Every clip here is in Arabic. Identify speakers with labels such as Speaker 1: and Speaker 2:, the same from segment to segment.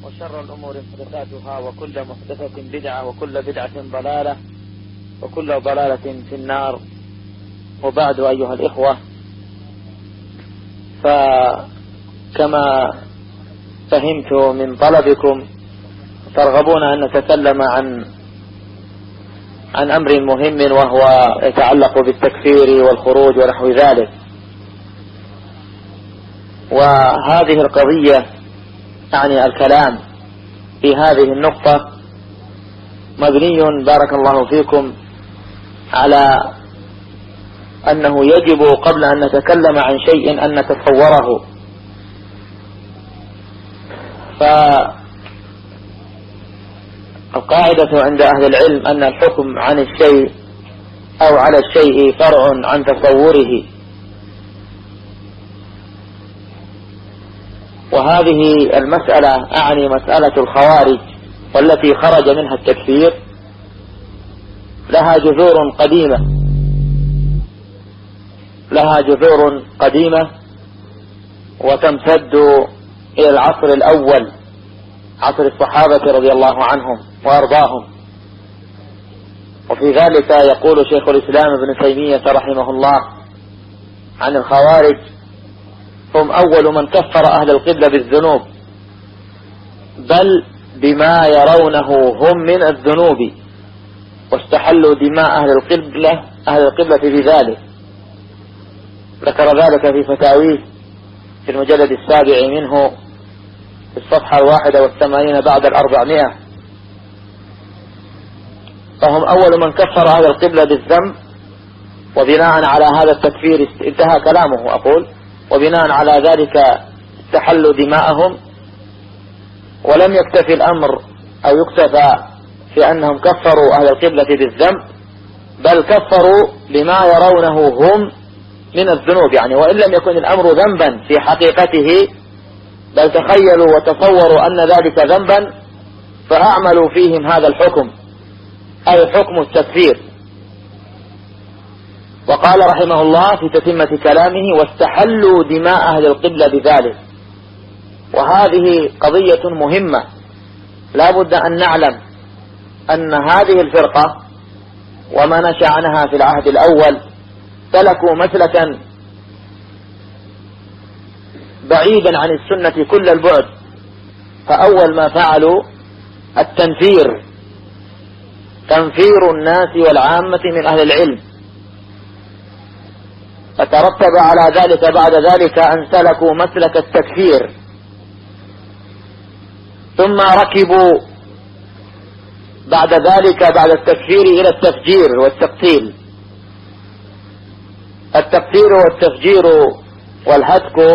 Speaker 1: وشر الأمور محدثاتها وكل محدثة بدعة وكل بدعة ضلالة وكل ضلالة في النار. وبعد أيها الإخوة، فكما فهمت من طلبكم ترغبون أن نتكلم عن أمر مهم وهو يتعلق بالتكفير والخروج ونحو ذلك. وهذه القضية يعني الكلام في هذه النقطة مبني بارك الله فيكم على أنه يجب قبل أن نتكلم عن شيء أن نتصوره. فالقاعدة عند أهل العلم أن الحكم عن الشيء أو على الشيء فرع عن تصوره، وهذه المسألة أعني مسألة الخوارج والتي خرج منها التكفير لها جذور قديمة وتمتد إلى العصر الأول، عصر الصحابة رضي الله عنهم وأرضاهم. وفي ذلك يقول شيخ الإسلام ابن تيمية رحمه الله عن الخوارج: هم أول من كفر أهل القبلة بالذنوب، بل بما يرونه هم من الذنوب، واستحلوا دماء أهل القبلة بذلك. ذكر ذلك في فتاويه في المجلد 7 منه في الصفحة 81 بعد 400. فهم أول من كفر أهل القبلة بالذنب، وبناء على هذا التكفير انتهى كلامه. أقول وبناء على ذلك استحلوا دماءهم، ولم يكتفي الأمر أو يكتفى في أنهم كفروا أهل القبلة بالذنب، بل كفروا بما يرونه هم من الذنوب، يعني وإن لم يكن الأمر ذنبا في حقيقته، بل تخيلوا وتصوروا أن ذلك ذنبا فأعملوا فيهم هذا الحكم، أي حكم التكفير. وقال رحمه الله في تتمة كلامه: واستحلوا دماء أهل القبلة بذلك. وهذه قضية مهمة، لا بد أن نعلم أن هذه الفرقة وما نشأ عنها في العهد الأول سلكوا مسلكا بعيدا عن السنة كل البعد. فأول ما فعلوا تنفير الناس والعامة من أهل العلم، فترتب على ذلك بعد ذلك أن سلكوا مسلك التكفير، ثم ركبوا بعد ذلك بعد التكفير إلى التفجير والتقتيل. التكفير والتفجير والهتك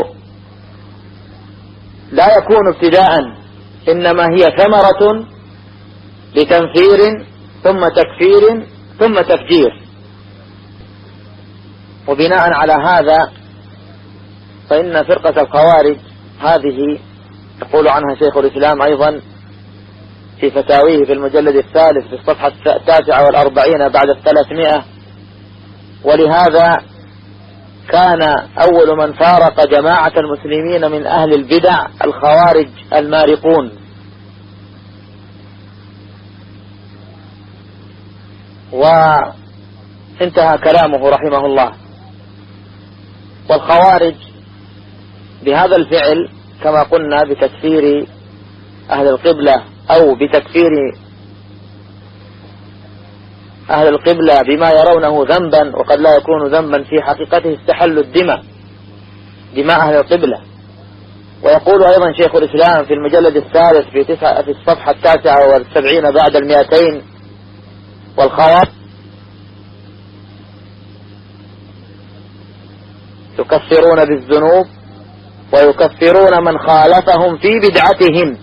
Speaker 1: لا يكون ابتداء، إنما هي ثمرة لتنفير ثم تكفير ثم تفجير. وبناء على هذا فإن فرقة الخوارج هذه يقول عنها شيخ الإسلام أيضا في فتاويه في المجلد 3 في الصفحة 49 بعد 300: ولهذا كان أول من فارق جماعة المسلمين من أهل البدع الخوارج المارقون. وانتهى كلامه رحمه الله. والخوارج بهذا الفعل كما قلنا بتكفير أهل القبلة أو بتكفير أهل القبلة بما يرونه ذنبا وقد لا يكون ذنبا في حقيقته، استحلوا دماء أهل القبلة. ويقول أيضا شيخ الإسلام في المجلد 3 في الصفحة 79 بعد 200: والخوارج يكفرون بالذنوب ويكفرون من خالفهم في بدعتهم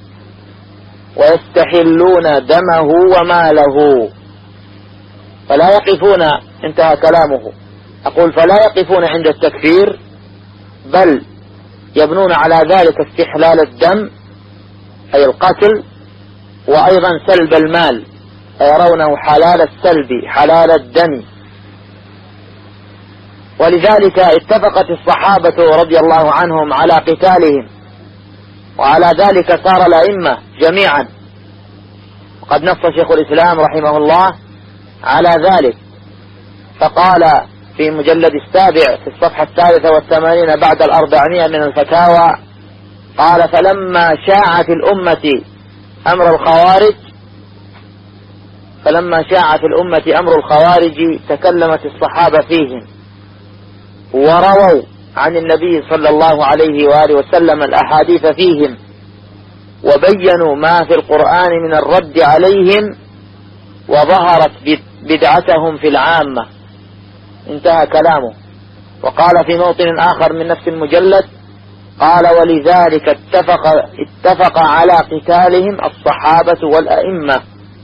Speaker 1: ويستحلون دمه وماله. فلا يقفون، انتهى كلامه، أقول فلا يقفون عند التكفير، بل يبنون على ذلك استحلال الدم أي القتل، وأيضا سلب المال، فيرونه حلال السلب حلال الدم. ولذلك اتفقت الصحابة رضي الله عنهم على قتالهم وعلى ذلك صار الأئمة جميعا، وقد نص شيخ الإسلام رحمه الله على ذلك، فقال في مجلد 7 في الصفحة 83 بعد 400 من الفتاوى، قال: فلما شاع في الأمة أمر الخوارج تكلمت الصحابة فيهم، ورووا عن النبي صلى الله عليه وآله وسلم الأحاديث فيهم، وبينوا ما في القرآن من الرد عليهم، وظهرت بدعتهم في العامة. انتهى كلامه. وقال في موطن آخر من نفس المجلد، قال: ولذلك اتفق على قتالهم الصحابة والأئمة.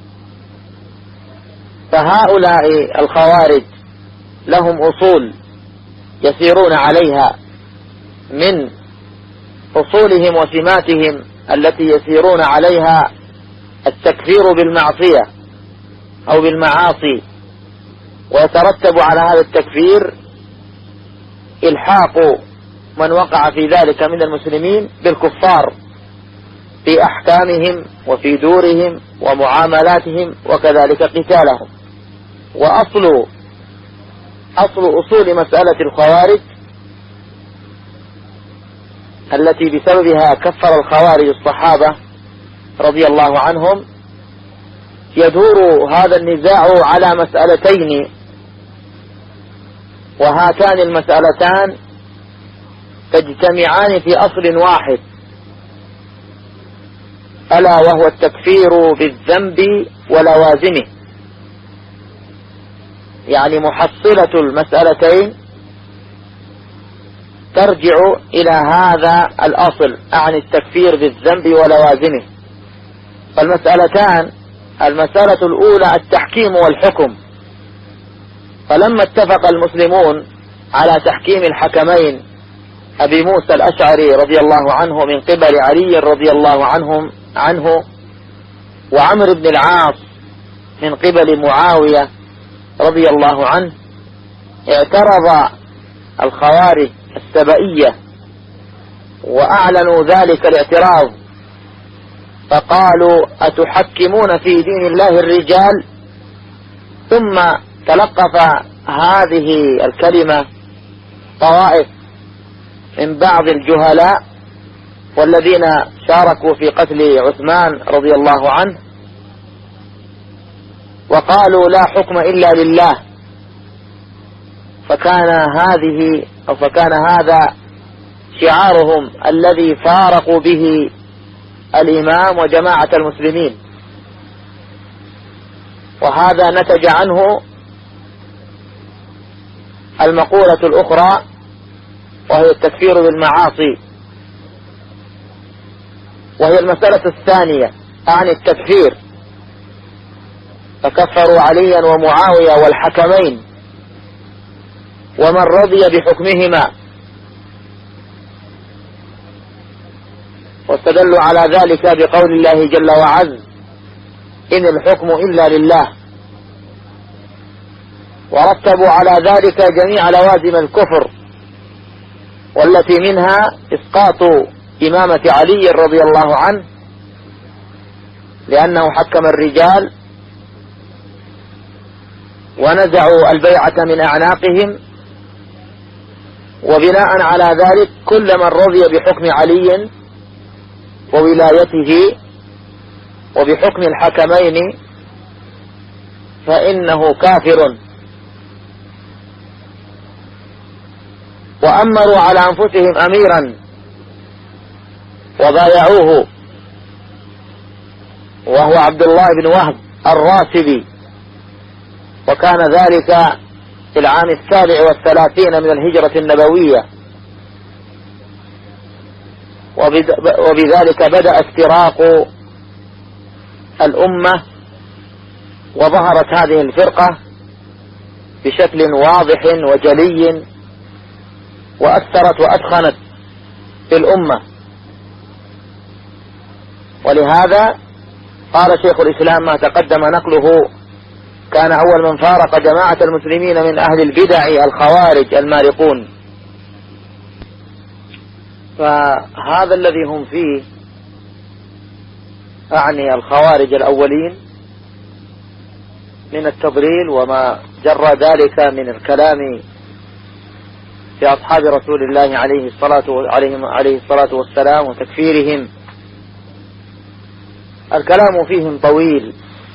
Speaker 1: فهؤلاء الخوارج لهم أصول يسيرون عليها، من أصولهم وسماتهم التي يسيرون عليها التكفير بالمعصية أو بالمعاصي، ويترتب على هذا التكفير إلحاق من وقع في ذلك من المسلمين بالكفار في أحكامهم وفي دورهم ومعاملاتهم، وكذلك قتالهم. وأصل أصول مسألة الخوارج التي بسببها كفر الخوارج الصحابة رضي الله عنهم، يدور هذا النزاع على مسألتين، وهاتان المسألتان تجتمعان في أصل واحد، ألا وهو التكفير بالذنب ولوازمه. يعني محصلة المسألتين ترجع إلى هذا الأصل عن التكفير بالذنب ولوازمه. فالمسألتان: المسألة الأولى التحكيم والحكم، فلما اتفق المسلمون على تحكيم الحكمين أبي موسى الأشعري رضي الله عنه من قبل علي رضي الله عنه وعمرو بن العاص من قبل معاوية رضي الله عنه، اعترض الخوارج السبئية وأعلنوا ذلك الاعتراض، فقالوا: أتحكمون في دين الله الرجال؟ ثم تلقف هذه الكلمة طوائف من بعض الجهلاء والذين شاركوا في قتل عثمان رضي الله عنه، وقالوا: لا حكم إلا لله. فكان هذا شعارهم الذي فارقوا به الإمام وجماعة المسلمين، وهذا نتج عنه المقولة الأخرى، وهي التكفير بالمعاصي، وهي المسألة الثانية عن التكفير، فكفروا عليا ومعاوية والحكمين ومن رضي بحكمهما، واستدلوا على ذلك بقول الله جل وعز: إن الحكم إلا لله، ورتبوا على ذلك جميع لوازم الكفر، والتي منها إسقاط إمامة علي رضي الله عنه لأنه حكم الرجال، ونزعوا البيعة من أعناقهم، وبناء على ذلك كل من رضي بحكم علي وولايته وبحكم الحكمين فإنه كافر. وأمروا على أنفسهم أميرا وبايعوه، وهو عبد الله بن وهب الراسبي، وكان ذلك في العام 37 من الهجرة النبوية، وبذلك بدأ افتراق الأمة، وظهرت هذه الفرقة بشكل واضح وجلي، وأثرت وأدخنت في الأمة. ولهذا قال شيخ الإسلام ما تقدم نقله: كان أول من فارق جماعة المسلمين من أهل البدع الخوارج المارقون. فهذا الذي هم فيه أعني الخوارج الأولين من التضليل وما جرى ذلك من الكلام في أصحاب رسول الله عليه الصلاة والسلام وتكفيرهم. الكلام فيهم طويل،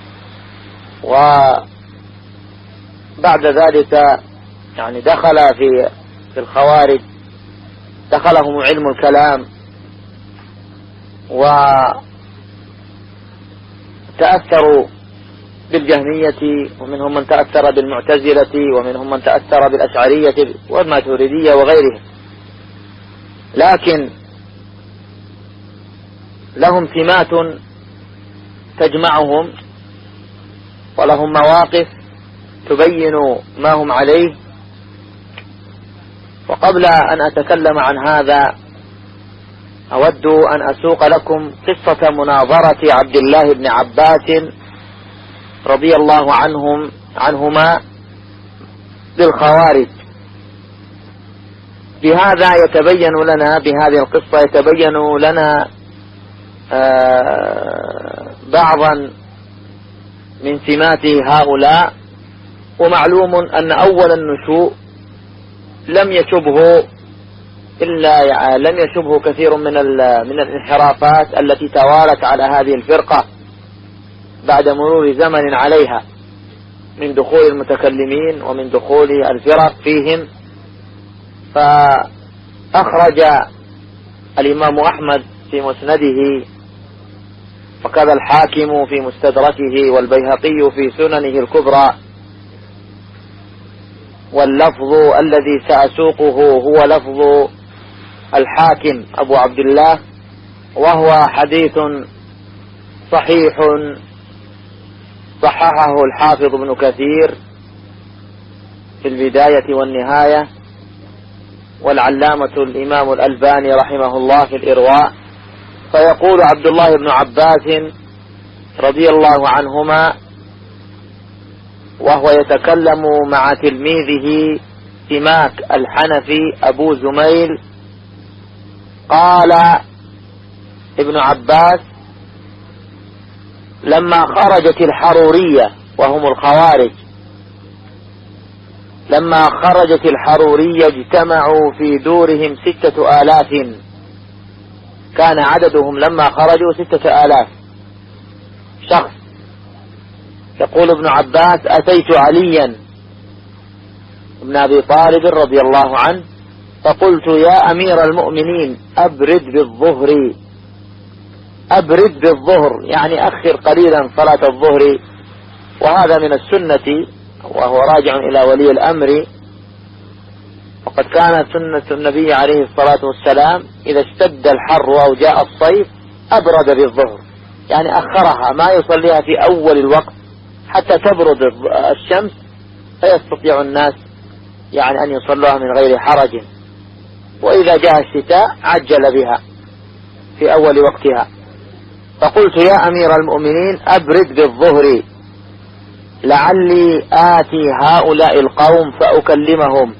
Speaker 1: وبعد ذلك يعني دخل في الخوارج دخلهم علم الكلام، وتأثروا بالجهمية، ومنهم من تأثر بالمعتزلة، ومنهم من تأثر بالأشعرية والماتريدية وغيرهم، لكن لهم سمات تجمعهم ولهم مواقف تبين ما هم عليه. وقبل أن أتكلم عن هذا أود أن أسوق لكم قصة مناظرة عبد الله بن عباس رضي الله عنهما للخوارج. بهذا يتبين لنا، بهذه القصة يتبين لنا بعضا من سمات هؤلاء. ومعلوم أن أول النشوء لم يشبه كثير من الانحرافات التي توالت على هذه الفرقة بعد مرور زمن عليها، من دخول المتكلمين ومن دخول الفرق فيهم. فأخرج الإمام أحمد في مسنده، وكذا الحاكم في مستدركه، والبيهقي في سننه الكبرى، واللفظ الذي سأسوقه هو لفظ الحاكم أبو عبد الله، وهو حديث صحيح صححه الحافظ ابن كثير في البداية والنهاية، والعلامة الإمام الألباني رحمه الله في الإرواء. فيقول عبد الله بن عباس رضي الله عنهما وهو يتكلم مع تلميذه سماك الحنفي أبو زميل، قال ابن عباس: لما خرجت الحرورية وهم الخوارج، لما خرجت الحرورية اجتمعوا في دورهم 6000، كان عددهم لما خرجوا 6000 شخص. يقول ابن عباس: أتيت عليا بن أبي طالب رضي الله عنه فقلت: يا أمير المؤمنين أبرد بالظهر، أبرد بالظهر، يعني أخر قليلا صلاة الظهر. وهذا من السنة، وهو راجع إلى ولي الأمر، وقد كانت سنة النبي عليه الصلاة والسلام إذا اشتد الحر أو جاء الصيف أبرد بالظهر، يعني أخرها، ما يصليها في أول الوقت حتى تبرد الشمس فيستطيع الناس يعني أن يصلوها من غير حرج. وإذا جاء الشتاء عجل بها في أول وقتها. فقلت: يا أمير المؤمنين أبرد بالظهر لعلي آتي هؤلاء القوم فأكلمهم،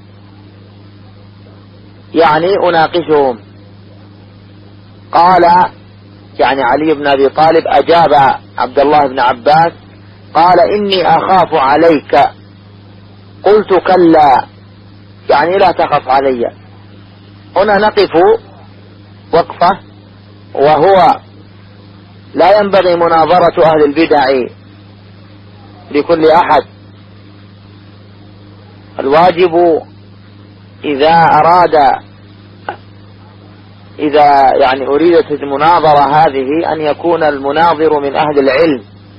Speaker 1: يعني أناقشهم. قال، يعني علي بن أبي طالب أجاب عبد الله بن عباس قال: إني أخاف عليك. قلت: كلا، يعني لا تخف علي. هنا نقف وقفة، وهو لا ينبغي مناظرة أهل البدع لكل أحد. الواجب إذا يعني أريدت المناظرة هذه أن يكون المناظر من أهل العلم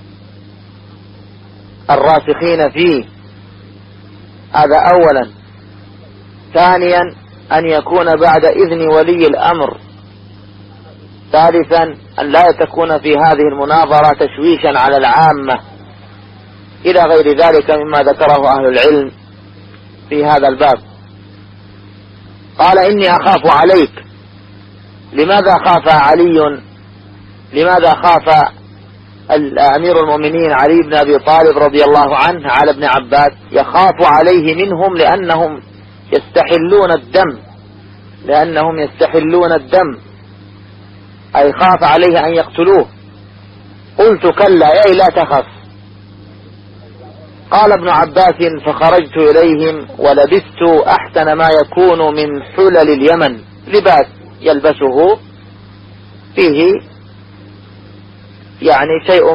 Speaker 1: الراسخين فيه، هذا أولا. ثانيا أن يكون بعد إذن ولي الأمر. ثالثا أن لا تكون في هذه المناظرة تشويشا على العامة، إلى غير ذلك مما ذكره أهل العلم في هذا الباب. قال: إني أخاف عليك. لماذا خاف علي؟ لماذا خاف أمير المؤمنين علي بن أبي طالب رضي الله عنه على ابن عباس؟ يخاف عليه منهم لأنهم يستحلون الدم، أي خاف عليه أن يقتلوه. قلت كلا أي لا تخف. قال ابن عباس فخرجت إليهم ولبست أحسن ما يكون من حلل اليمن، لباس يلبسه فيه يعني شيء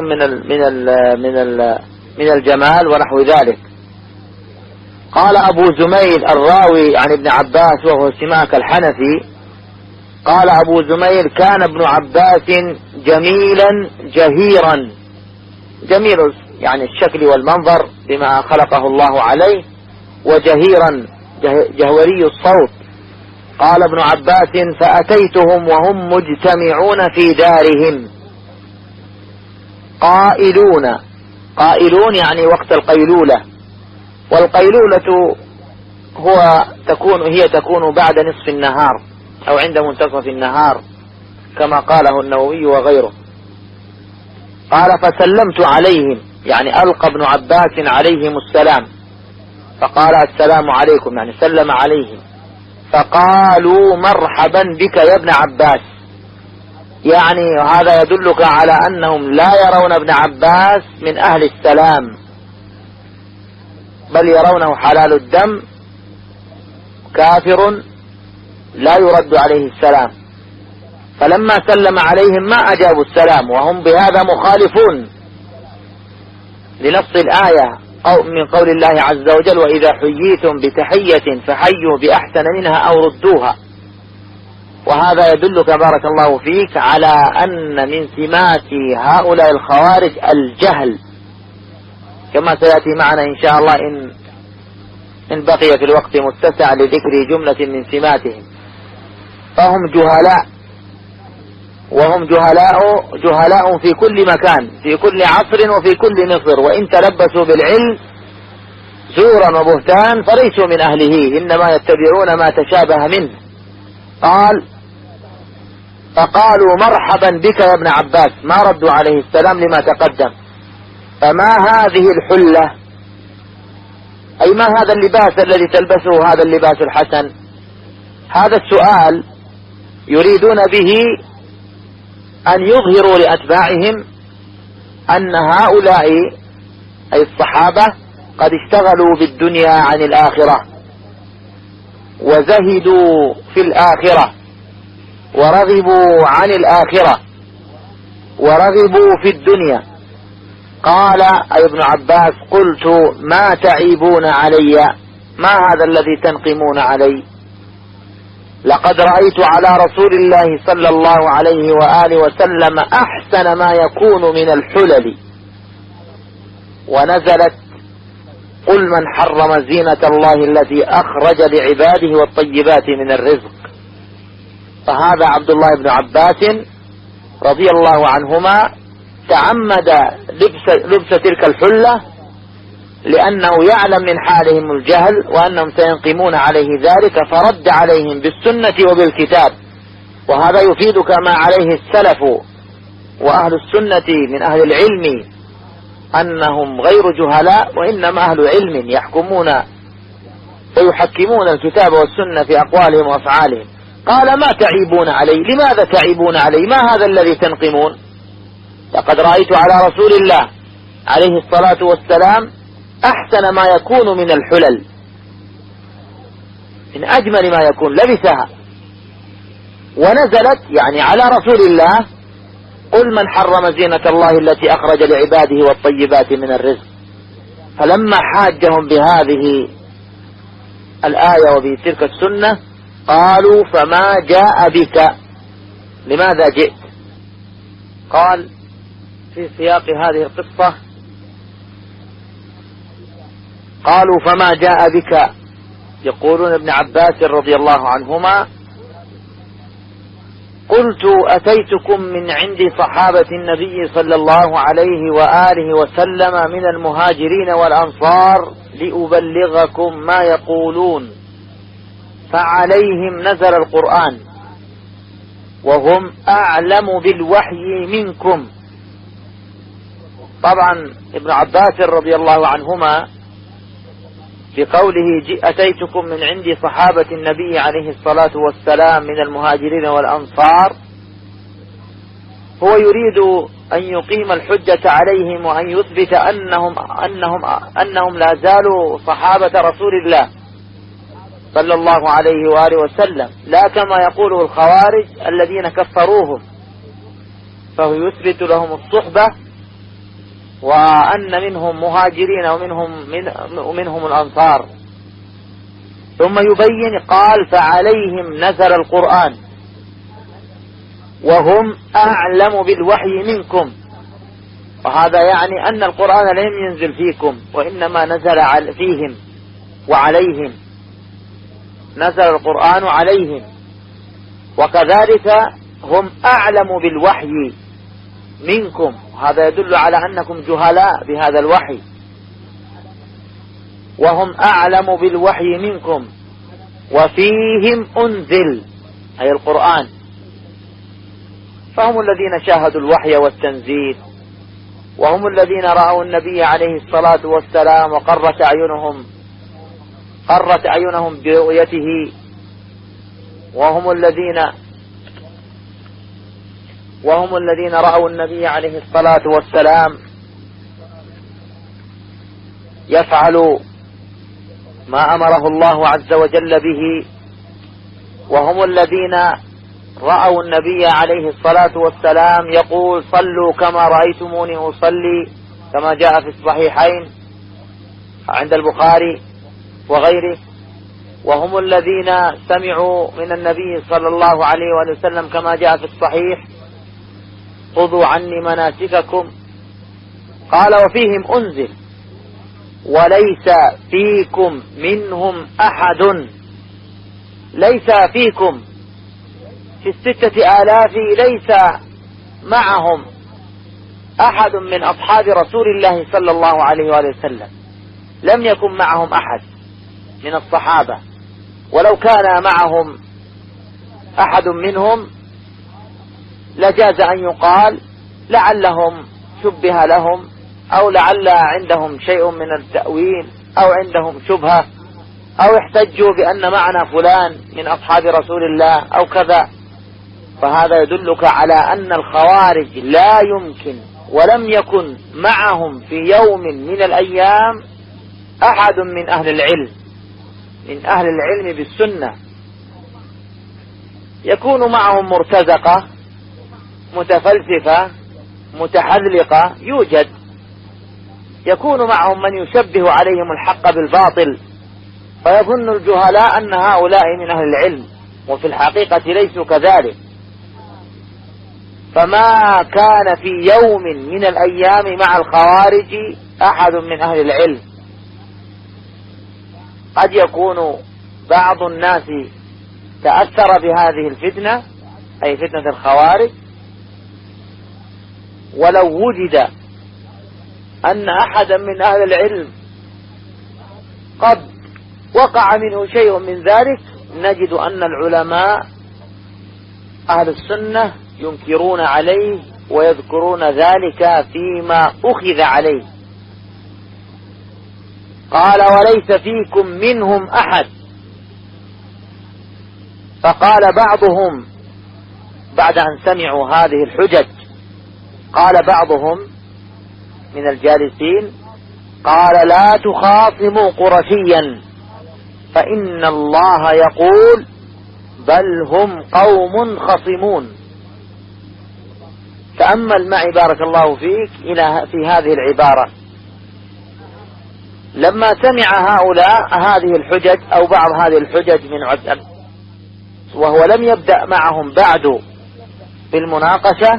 Speaker 1: من الجمال ونحو ذلك. قال أبو زميل الراوي عن ابن عباس وهو سماك الحنفي قال أبو زميل كان ابن عباس جميلا جهيرا، جميل يعني الشكل والمنظر بما خلقه الله عليه، وجهيرا جهوري الصوت. قال ابن عباس فأتيتهم وهم مجتمعون في دارهم قائلون يعني وقت القيلولة، والقيلولة هي تكون بعد نصف النهار أو عند منتصف النهار كما قاله النووي وغيره. قال فسلمت عليهم يعني ألقى ابن عباس عليهم السلام، فقال السلام عليكم يعني سلم عليهم، فقالوا مرحبا بك يا ابن عباس، يعني هذا يدلك على أنهم لا يرون ابن عباس من أهل السلام، بل يرونه حلال الدم كافر لا يرد عليه السلام. فلما سلم عليهم ما أجابوا السلام، وهم بهذا مخالفون لنص الآية أو من قول الله عز وجل وإذا حييتم بتحية فحيوا بأحسن منها أو ردوها. وهذا يدلك بارك الله فيك على أن من سمات هؤلاء الخوارج الجهل، كما سيأتي معنا إن شاء الله إن بقي في الوقت متسع لذكر جملة من سماتهم. فهم جهلاء، وهم جهلاء في كل مكان في كل عصر وفي كل مصر، وإن تلبسوا بالعلم زورا وبهتان فليسوا من أهله، إنما يتبعون ما تشابه منه. قال فقالوا مرحبا بك يا ابن عباس، ما ردوا عليه السلام لما تقدم. فما هذه الحلة، أي ما هذا اللباس الذي تلبسه، هذا اللباس الحسن؟ هذا السؤال يريدون به أن يظهروا لأتباعهم أن هؤلاء أي الصحابة قد اشتغلوا بالدنيا عن الآخرة، وزهدوا في الآخرة، ورغبوا عن الآخرة، ورغبوا في الدنيا. قال أي ابن عباس قلت ما تعيبون علي، ما هذا الذي تنقمون علي؟ لقد رأيت على رسول الله صلى الله عليه وآله وسلم أحسن ما يكون من الحلل، ونزلت قل من حرم زينة الله التي أخرج لعباده والطيبات من الرزق. فهذا عبد الله بن عباس رضي الله عنهما تعمد لبس تلك الحلة لأنه يعلم من حالهم الجهل وأنهم سينقمون عليه ذلك، فرد عليهم بالسنة وبالكتاب. وهذا يفيدك ما عليه السلف وأهل السنة من أهل العلم، أنهم غير جهلاء وإنما أهل علم يحكمون ويحكمون الكتاب والسنة في أقوالهم وأفعالهم. قال ما تعيبون علي، لماذا تعيبون علي؟ ما هذا الذي تنقمون؟ لقد رأيت على رسول الله عليه الصلاة والسلام أحسن ما يكون من الحلل، من أجمل ما يكون، لبسها. ونزلت يعني على رسول الله قل من حرم زينة الله التي أخرج لعباده والطيبات من الرزق. فلما حاجهم بهذه الآية وبتلك السنة قالوا فما جاء بك، لماذا جئت؟ قال في سياق هذه القصة قالوا فما جاء بك، يقولون ابن عباس رضي الله عنهما قلت أتيتكم من عند صحابة النبي صلى الله عليه وآله وسلم من المهاجرين والأنصار لأبلغكم ما يقولون، فعليهم نزل القرآن وهم أعلم بالوحي منكم. طبعا ابن عباس رضي الله عنهما بقوله أتيتكم من عند صحابة النبي عليه الصلاة والسلام من المهاجرين والأنصار، هو يريد أن يقيم الحجة عليهم وأن يثبت أنهم لا زالوا صحابة رسول الله صلى الله عليه وآله وسلم، لا كما يقوله الخوارج الذين كفروهم، فهو يثبت لهم الصحبة وأن منهم مهاجرين ومنهم الأنصار. ثم يبين قال فعليهم نزل القرآن وهم أعلم بالوحي منكم، وهذا يعني أن القرآن لم ينزل فيكم وإنما نزل فيهم وعليهم، نزل القرآن عليهم، وكذلك هم أعلم بالوحي منكم، هذا يدل على أنكم جهلاء بهذا الوحي، وهم أعلم بالوحي منكم وفيهم أنزل أي القرآن، فهم الذين شاهدوا الوحي والتنزيل، وهم الذين رأوا النبي عليه الصلاة والسلام وقرت أعينهم برؤيته، وهم الذين رأوا النبي عليه الصلاة والسلام يفعل ما أمره الله عز وجل به، وهم الذين رأوا النبي عليه الصلاة والسلام يقول صلوا كما رأيتموني أصلي، كما جاء في الصحيحين عند البخاري وغيره، وهم الذين سمعوا من النبي صلى الله عليه وآله وسلم كما جاء في الصحيح خذوا عني مناسككم، قال وفيهم أنزل وليس فيكم منهم أحد، ليس فيكم في 6000 ليس معهم أحد من أصحاب رسول الله صلى الله عليه وآله وسلم، لم يكن معهم أحد من الصحابة، ولو كان معهم أحد منهم لجاز أن يقال لعلهم شبه لهم، أو لعل عندهم شيء من التأويل، أو عندهم شبهة، أو احتجوا بأن معنا فلان من أصحاب رسول الله أو كذا. فهذا يدلك على أن الخوارج لا يمكن ولم يكن معهم في يوم من الأيام أحد من أهل العلم بالسنة، يكون معهم مرتزقة متفلسفة متحذلقة، يوجد يكون معهم من يشبه عليهم الحق بالباطل، فيظن الجهلاء أن هؤلاء من أهل العلم، وفي الحقيقة ليسوا كذلك. فما كان في يوم من الأيام مع الخوارج أحد من أهل العلم. قد يكون بعض الناس تأثر بهذه الفتنة، أي فتنة الخوارج، ولو وجد أن أحدا من أهل العلم قد وقع منه شيء من ذلك، نجد أن العلماء أهل السنة ينكرون عليه ويذكرون ذلك فيما أخذ عليه. قال وليس فيكم منهم أحد، فقال بعضهم بعد أن سمعوا هذه الحجج، قال بعضهم من الجالسين قال لا تخاصموا قرشيا فإن الله يقول بل هم قوم خصمون. تأمل معي بارك الله فيك في هذه العبارة، لما سمع هؤلاء هذه الحجج أو بعض هذه الحجج من عدل، وهو لم يبدأ معهم بعد في المناقشة،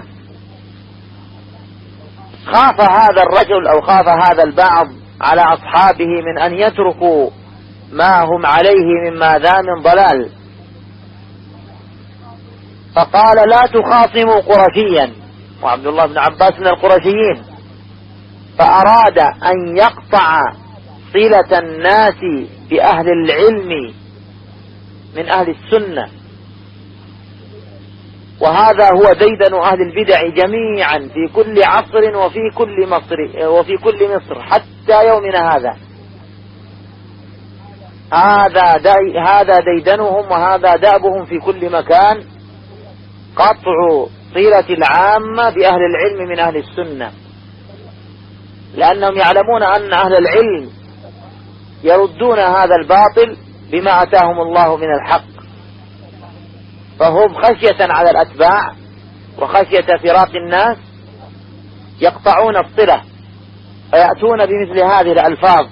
Speaker 1: خاف هذا الرجل أو خاف هذا البعض على أصحابه من أن يتركوا ما هم عليه مما ذا من ضلال، فقال لا تخاصموا قرشيا، وعبد الله بن عباس من القرشيين، فأراد أن يقطع صلة الناس بأهل العلم من أهل السنة، وهذا هو ديدن أهل البدع جميعا في كل عصر وفي كل مصر حتى يومنا هذا. هذا ديدنهم وهذا دأبهم في كل مكان، قطع صلة العامة بأهل العلم من أهل السنة، لأنهم يعلمون أن أهل العلم يردون هذا الباطل بما أتاهم الله من الحق، فهم خشية على الأتباع وخشية فراق الناس يقطعون الصلة فيأتون بمثل هذه الألفاظ.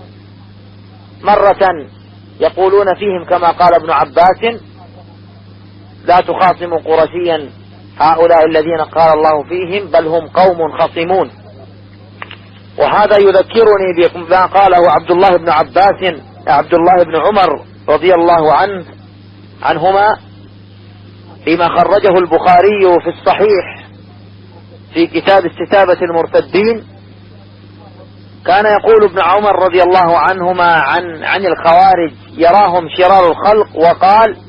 Speaker 1: مرة يقولون فيهم كما قال ابن عباس: لا تخاصموا قرشيا هؤلاء الذين قال الله فيهم بل هم قوم خصمون. وهذا يذكرني بما قاله عبد الله بن عمر رضي الله عنهما فيما خرجه البخاري في الصحيح في كتاب استتابة المرتدين. كان يقول ابن عمر رضي الله عنهما عن الخوارج: يراهم شرار الخلق، وقال: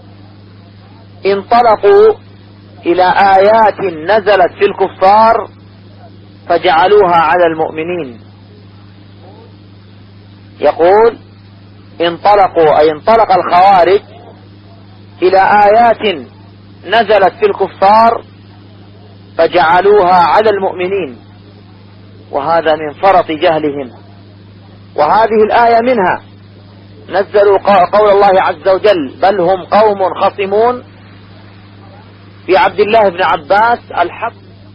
Speaker 1: انطلقوا إلى آيات نزلت في الكفار فجعلوها على المؤمنين. يقول انطلقوا، أي انطلق الخوارج إلى آيات نزلت في الكفار فجعلوها على المؤمنين، وهذا من فرط جهلهم. وهذه الآية منها نزلوا قول الله عز وجل: بل هم قوم خصمون، في عبد الله بن عباس الحق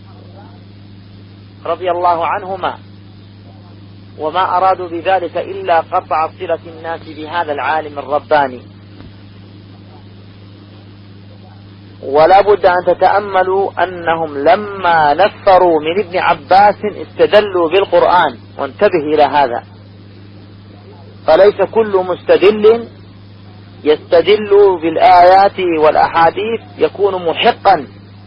Speaker 1: رضي الله عنهما، وما أرادوا بذلك إلا قطع صلة الناس بهذا العالم الرباني. ولا بد أن تتأملوا أنهم لما نفروا من ابن عباس استدلوا بالقرآن، وانتبه إلى هذا، فليس كل مستدل يستدل بالآيات والأحاديث يكون محقا.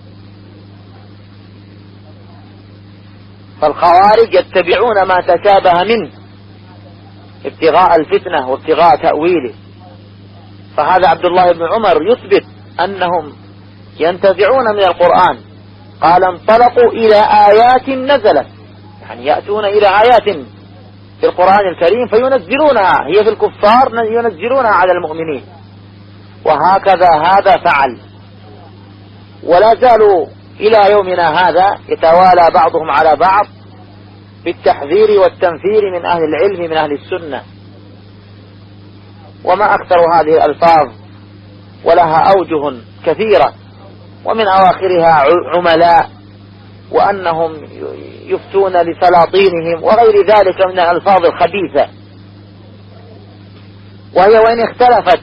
Speaker 1: فالخوارج يتبعون ما تشابه منه ابتغاء الفتنة وابتغاء تأويله. فهذا عبد الله بن عمر يثبت أنهم ينتزعون من القرآن. قال: انطلقوا إلى آيات نزلت، يعني يأتون إلى آيات في القرآن الكريم فينزلونها، هي في الكفار ينزلونها على المؤمنين. وهكذا هذا فعل، ولا زالوا إلى يومنا هذا يتوالى بعضهم على بعض بالتحذير والتنفير من أهل العلم من أهل السنة. وما أكثر هذه الألفاظ، ولها أوجه كثيرة، ومن أواخرها عملاء، وأنهم يفتون لسلاطينهم وغير ذلك من الألفاظ الخبيثة. وهي وإن اختلفت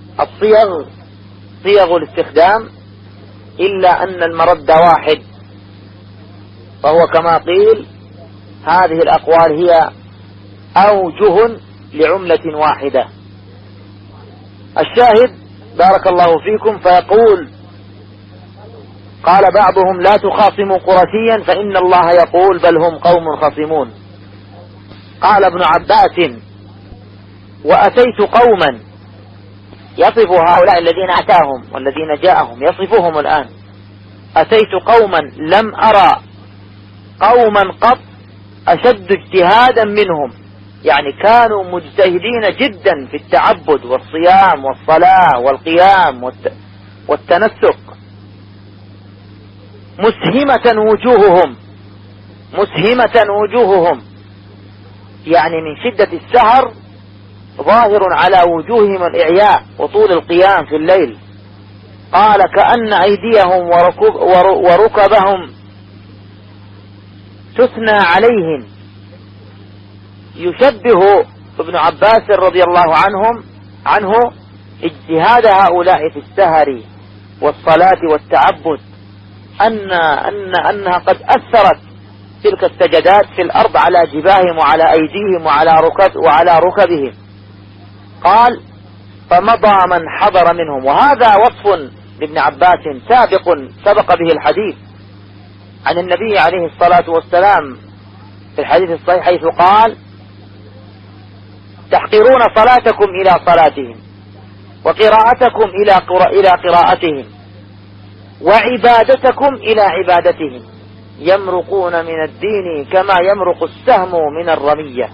Speaker 1: صيغ الاستخدام إلا أن المرد واحد، فهو كما قيل: هذه الأقوال هي أوجه لعملة واحدة. الشاهد بارك الله فيكم، فيقول: قال بعضهم: لا تخاصموا قرشيا فإن الله يقول بل هم قوم خصمون. قال ابن عباس: وأتيت قوما، يصف هؤلاء الذين أتاهم والذين جاءهم، يصفهم الآن: أتيت قوما لم أرى قوما قط أشد اجتهادا منهم، يعني كانوا مجتهدين جدا في التعبد والصيام والصلاة والقيام والتنسك، مسهمة وجوههم، يعني من شدة السهر ظاهر على وجوههم الإعياء وطول القيام في الليل. قال: كأن أيديهم وركبهم تثنى عليهم. يشبه ابن عباس رضي الله عنه اجتهاد هؤلاء في السهر والصلاة والتعبد أنها قد أثرت تلك السجدات في الأرض على جباههم وعلى أيديهم وعلى ركبهم. قال: فمضى من حضر منهم. وهذا وصف لابن عباس سبق به الحديث عن النبي عليه الصلاة والسلام في الحديث الصحيح، حيث قال: تحقرون صلاتكم إلى صلاتهم، وقراءتكم إلى قراءتهم، وعبادتكم إلى عبادتهم، يمرقون من الدين كما يمرق السهم من الرمية.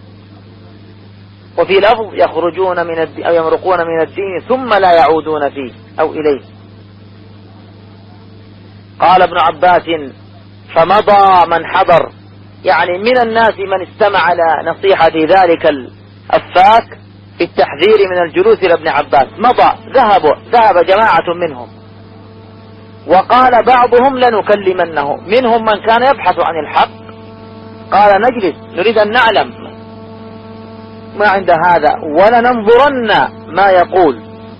Speaker 1: وفي لفظ: يخرجون من الدين أو يمرقون من الدين ثم لا يعودون فيه أو إليه. قال ابن عباس: فمضى من حضر، يعني من الناس من استمع لنصيحة ذلك الأفاك في التحذير من الجلوس إلى ابن عباس، مضى، ذهب جماعة منهم، وقال بعضهم لنكلمنه، منهم من كان يبحث عن الحق قال نجلس نريد أن نعلم ما عند هذا ولننظرن ما يقول.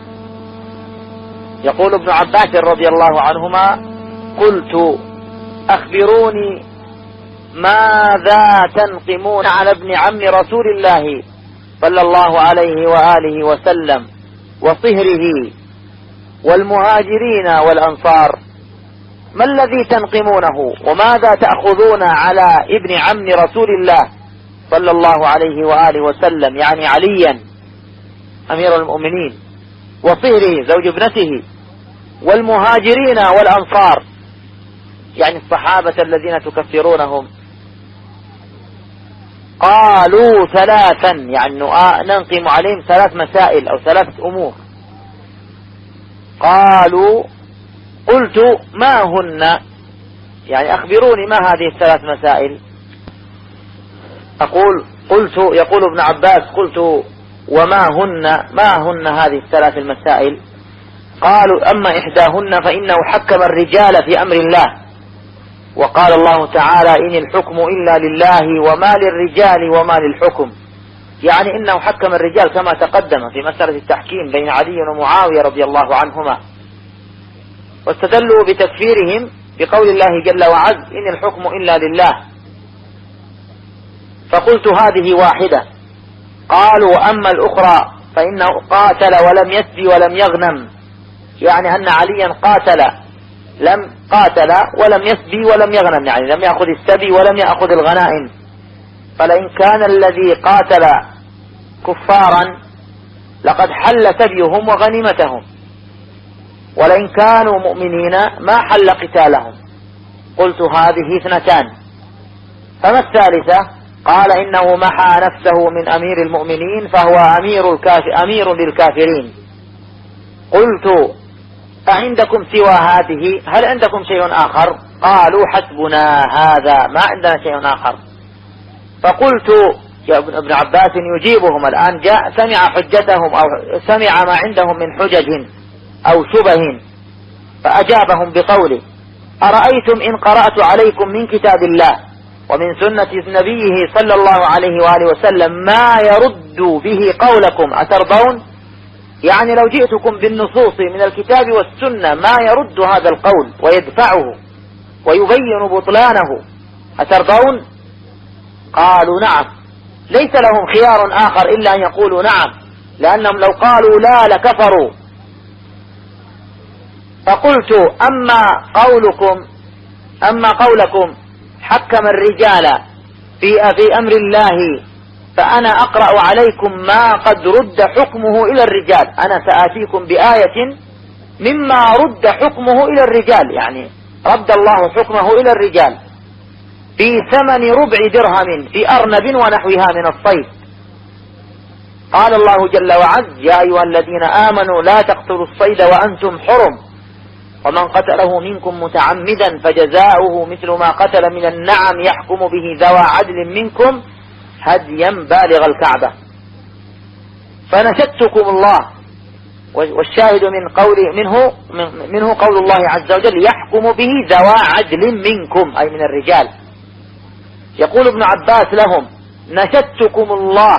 Speaker 1: يقول ابن عباس رضي الله عنهما: قلت أخبروني ماذا تنقمون على ابن عم رسول الله صلى الله عليه وآله وسلم وصهره والمهاجرين والأنصار، ما الذي تنقمونه وماذا تأخذون على ابن عم رسول الله صلى الله عليه وآله وسلم، يعني عليا أمير المؤمنين، وصهره زوج ابنته، والمهاجرين والأنصار يعني الصحابة الذين تكفرونهم. قالوا ثلاثا، يعني ننقم عليهم ثلاث مسائل أو ثلاثة أمور. قالوا: قلت ما هن، يعني أخبروني ما هذه الثلاث مسائل. يقول ابن عباس: قلت وما هن هذه الثلاث المسائل؟ قالوا: أما إحداهن فإنه حكم الرجال في أمر الله، وقال الله تعالى: إن الحكم إلا لله وما للرجال وما للحكم، يعني إنه حكم الرجال كما تقدم في مسألة التحكيم بين علي ومعاوية رضي الله عنهما، واستدلوا بتكفيرهم بقول الله جل وعز: إن الحكم إلا لله. فقلت هذه واحدة. قالوا: أما الأخرى فإنه قاتل ولم يسبي ولم يغنم، يعني أن عليا قاتل ولم يسبي ولم يغنم، يعني لم يأخذ السبي ولم يأخذ الغنائم. فلئن كان الذي قاتل كفارا لقد حل سبيهم وغنيمتهم، ولئن كانوا مؤمنين ما حل قتالهم. قلت هذه اثنتان. فما الثالثة؟ قال: إنه محى نفسه من أمير المؤمنين فهو أمير للكافرين. قلت: أعندكم سوى هذه؟ هل عندكم شيء آخر؟ قالوا: حسبنا هذا، ما عندنا شيء آخر. فقلت: يا ابن عباس يجيبهم الآن، سمع حجتهم أو سمع ما عندهم من حجج أو شبه، فأجابهم بقوله: أرأيتم إن قرأت عليكم من كتاب الله ومن سنة نبيه صلى الله عليه وآله وسلم ما يرد به قولكم أترضون؟ يعني لو جئتكم بالنصوص من الكتاب والسنة ما يرد هذا القول ويدفعه ويبين بطلانه، أترضون؟ قالوا: نعم. ليس لهم خيار آخر إلا أن يقولوا نعم، لأنهم لو قالوا لا لكفروا. فقلت: أما قولكم حكم الرجال في أمر الله، فأنا أقرأ عليكم ما قد رد حكمه إلى الرجال. أنا سآتيكم بآية مما رد حكمه إلى الرجال، يعني رد الله حكمه إلى الرجال في ثمن ربع درهم في أرنب ونحوها من الصيد. قال الله جل وعز: يا أيها الذين آمنوا لا تقتلوا الصيد وأنتم حرم، ومن قتله منكم متعمدا فجزاؤه مثل ما قتل من النعم يحكم به ذوى عدل منكم هديا بالغ الكعبة. فنشدتكم الله، والشاهد منه قول الله عز وجل: يحكم به ذوى عدل منكم، أي من الرجال. يقول ابن عباس لهم: نشدتكم الله،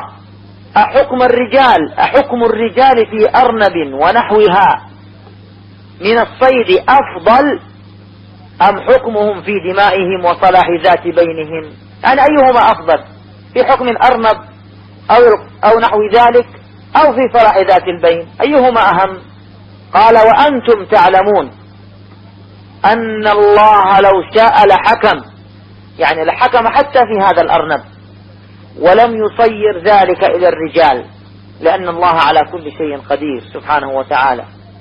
Speaker 1: أحكم الرجال في أرنب ونحوها من الصيد أفضل أم حكمهم في دمائهم وصلاح ذات بينهم؟ يعني أيهما أفضل، في حكم الأرنب أو نحو ذلك، أو في صلاح ذات البين؟ أيهما أهم؟ قال: وأنتم تعلمون أن الله لو شاء لحكم، يعني لحكم حتى في هذا الأرنب، ولم يصير ذلك إلى الرجال، لأن الله على كل شيء قدير سبحانه وتعالى.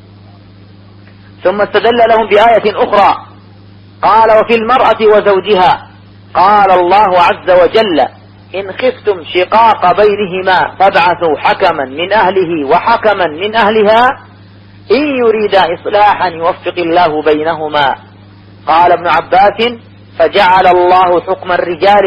Speaker 1: ثم استدل لهم بآية أخرى، قال: وفي المرأة وزوجها، قال الله عز وجل: إن خفتم شقاق بينهما فابعثوا حكما من أهله وحكما من أهلها إن يريدا إصلاحا يوفق الله بينهما. قال ابن عباس: فجعل الله حكم الرجال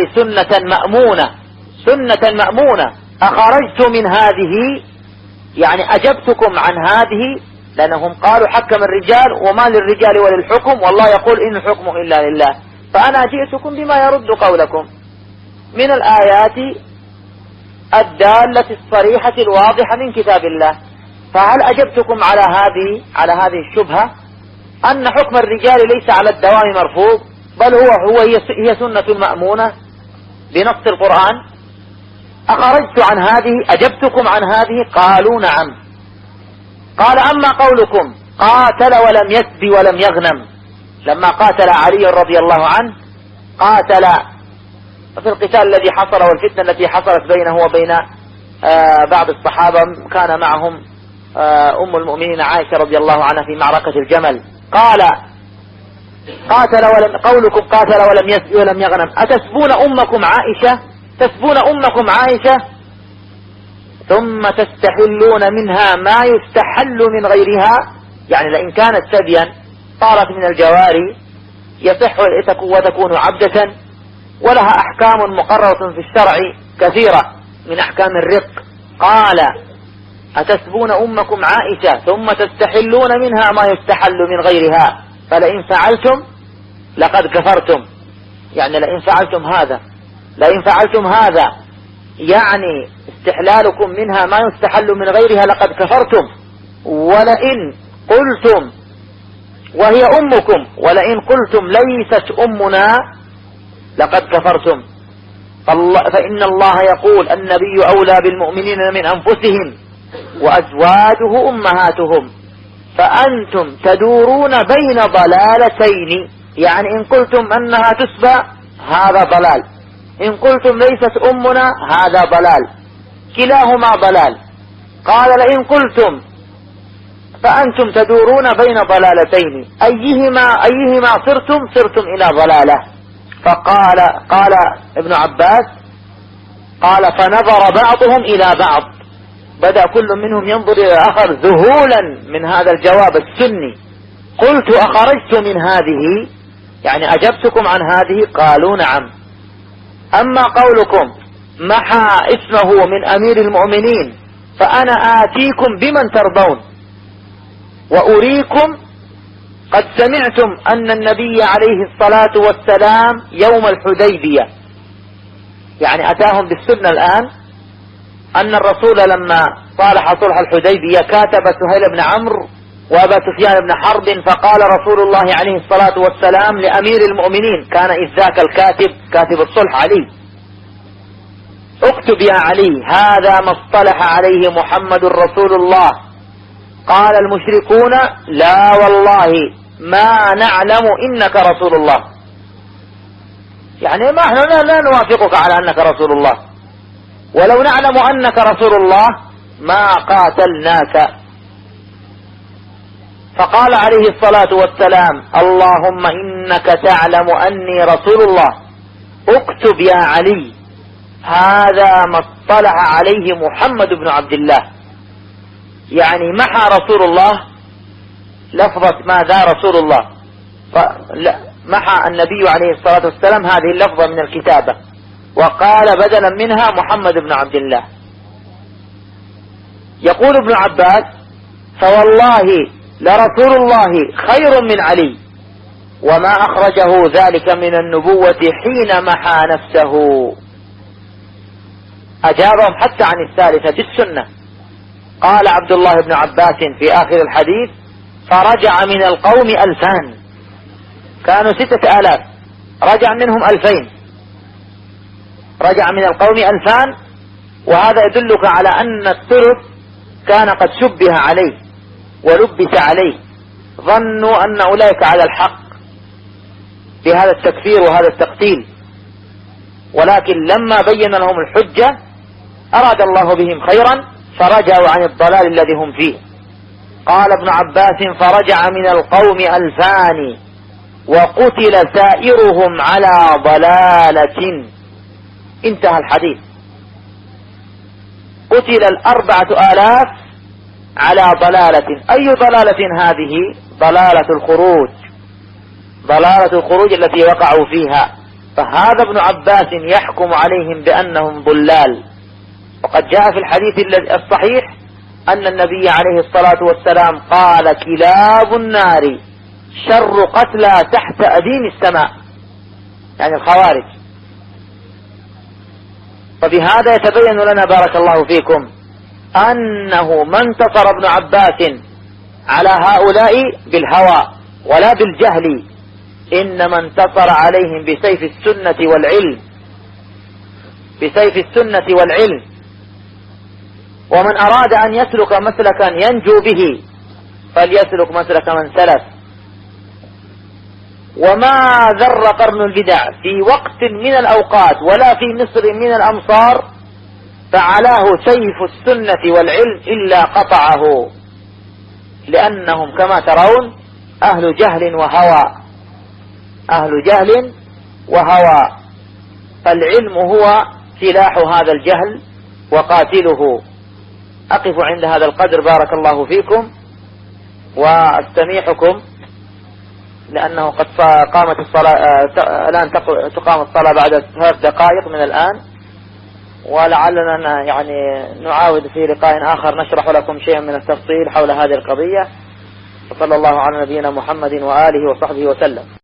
Speaker 1: سنة مأمونة أخرجت من هذه، يعني أجبتكم عن هذه، لأنهم قالوا حكم الرجال وما للرجال وللحكم، والله يقول إن الحكم إلا لله، فأنا جئتكم بما يرد قولكم من الآيات الدالة الصريحة الواضحة من كتاب الله. فهل أجبتكم على هذه الشبهة أن حكم الرجال ليس على الدوام مرفوض، بل هي سنة مأمونة بنص القرآن؟ أخرجت عن هذه، أجبتكم عن هذه؟ قالوا نعم. قال: أما قولكم قاتل ولم يسب ولم يغنم، لما قاتل علي رضي الله عنه قاتل في القتال الذي حصل والفتنة التي حصلت بينه وبين بعض الصحابة، كان معهم أم المؤمنين عائشة رضي الله عنها في معركة الجمل. قال: قولكم قاتل ولم يسب ولم يغنم، أتسبون أمكم عائشة؟ تسبون أمكم عائشة ثم تستحلون منها ما يستحل من غيرها، يعني لئن كانت سبيا صارت من الجواري يصح وتكون عبدة، ولها أحكام مقررة في الشرع كثيرة من أحكام الرق. قال: أتسبون أمكم عائشة ثم تستحلون منها ما يستحل من غيرها، فلئن فعلتم لقد كفرتم، يعني لئن فعلتم هذا يعني استحلالكم منها ما يستحل من غيرها لقد كفرتم، ولئن قلتم وهي أمكم ولئن قلتم ليست أمنا لقد كفرتم، فإن الله يقول: النبي أولى بالمؤمنين من أنفسهم وأزواجه أمهاتهم، فأنتم تدورون بين ضلالتين، يعني إن قلتم أنها تسبى هذا ضلال، إن قلتم ليست أمنا هذا ضلال، كلاهما ضلال. قال: لئن قلتم فأنتم تدورون بين ضلالتين، أيهما صرتم إلى ضلالة. قال ابن عباس: فنظر بعضهم إلى بعض، بدأ كل منهم ينظر إلى الآخر ذهولا من هذا الجواب السني. قلت: أخرجت من هذه، يعني أجبتكم عن هذه؟ قالوا نعم. أما قولكم محى اسمه من أمير المؤمنين، فأنا آتيكم بمن ترضون وأريكم. قد سمعتم أن النبي عليه الصلاة والسلام يوم الحديبية، يعني أتاهم بالسنة الآن أن الرسول لما صالح صلح الحديبية كاتب سهيل بن عمرو وأبا سفيان بن حرب، فقال رسول الله عليه الصلاة والسلام لأمير المؤمنين، كان إذ ذاك كاتب الصلح علي: اكتب يا علي هذا ما اصطلح عليه محمد رسول الله. قال المشركون: لا والله ما نعلم إنك رسول الله، يعني ما احنا لا نوافقك على أنك رسول الله، ولو نعلم أنك رسول الله ما قاتلناك. فقال عليه الصلاة والسلام: اللهم إنك تعلم أني رسول الله، اكتب يا علي هذا ما اطلع عليه محمد بن عبد الله، يعني محى رسول الله لفظة ماذا رسول الله، محى النبي عليه الصلاة والسلام هذه اللفظة من الكتابة، وقال بدلا منها محمد بن عبد الله. يقول ابن عباس: فوالله لرسول الله خير من علي، وما أخرجه ذلك من النبوة حين محى نفسه. أجابهم حتى عن الثالثة بالسنة. قال عبد الله بن عباس في آخر الحديث: فرجع من القوم 2000، كانوا 6000 رجع منهم 2000، رجع من القوم 2000، وهذا يدلك على أن الثلث كان قد شبه عليه ولبس عليه، ظنوا أن أولئك على الحق بهذا التكفير وهذا التقتيل، ولكن لما بين لهم الحجة أراد الله بهم خيرا فرجعوا عن الضلال الذي هم فيه. قال ابن عباس: فرجع من القوم 2000 وقتل سائرهم على ضلالة. انتهى الحديث. قتل 4000 على ضلالة. أي ضلالة هذه؟ ضلالة الخروج ضلالة الخروج التي وقعوا فيها. فهذا ابن عباس يحكم عليهم بأنهم ضلال. وقد جاء في الحديث الصحيح أن النبي عليه الصلاة والسلام قال: كلاب النار شر قتلى تحت أديم السماء، يعني الخوارج. فبهذا يتبين لنا بارك الله فيكم أنه ما انتصر ابن عباس على هؤلاء بالهوى ولا بالجهل، إنما انتصر عليهم بسيف السنة والعلم، بسيف السنة والعلم. ومن أراد أن يسلك مسلكا ينجو به فليسلك مسلك من سلف. وما ذر قرن البدع في وقت من الأوقات ولا في مصر من الأمصار فعلاه سيف السنة والعلم إلا قطعه، لأنهم كما ترون أهل جهل وهوى، أهل جهل وهوى. فالعلم هو سلاح هذا الجهل وقاتله. أقف عند هذا القدر بارك الله فيكم، واستميحكم لأنه قد قامت الصلاة، الآن تقام الصلاة بعد 3 دقائق من الآن، ولعلنا يعني نعاود في لقاء آخر نشرح لكم شيئا من التفصيل حول هذه القضية. وصلى الله على نبينا محمد وآله وصحبه وسلم.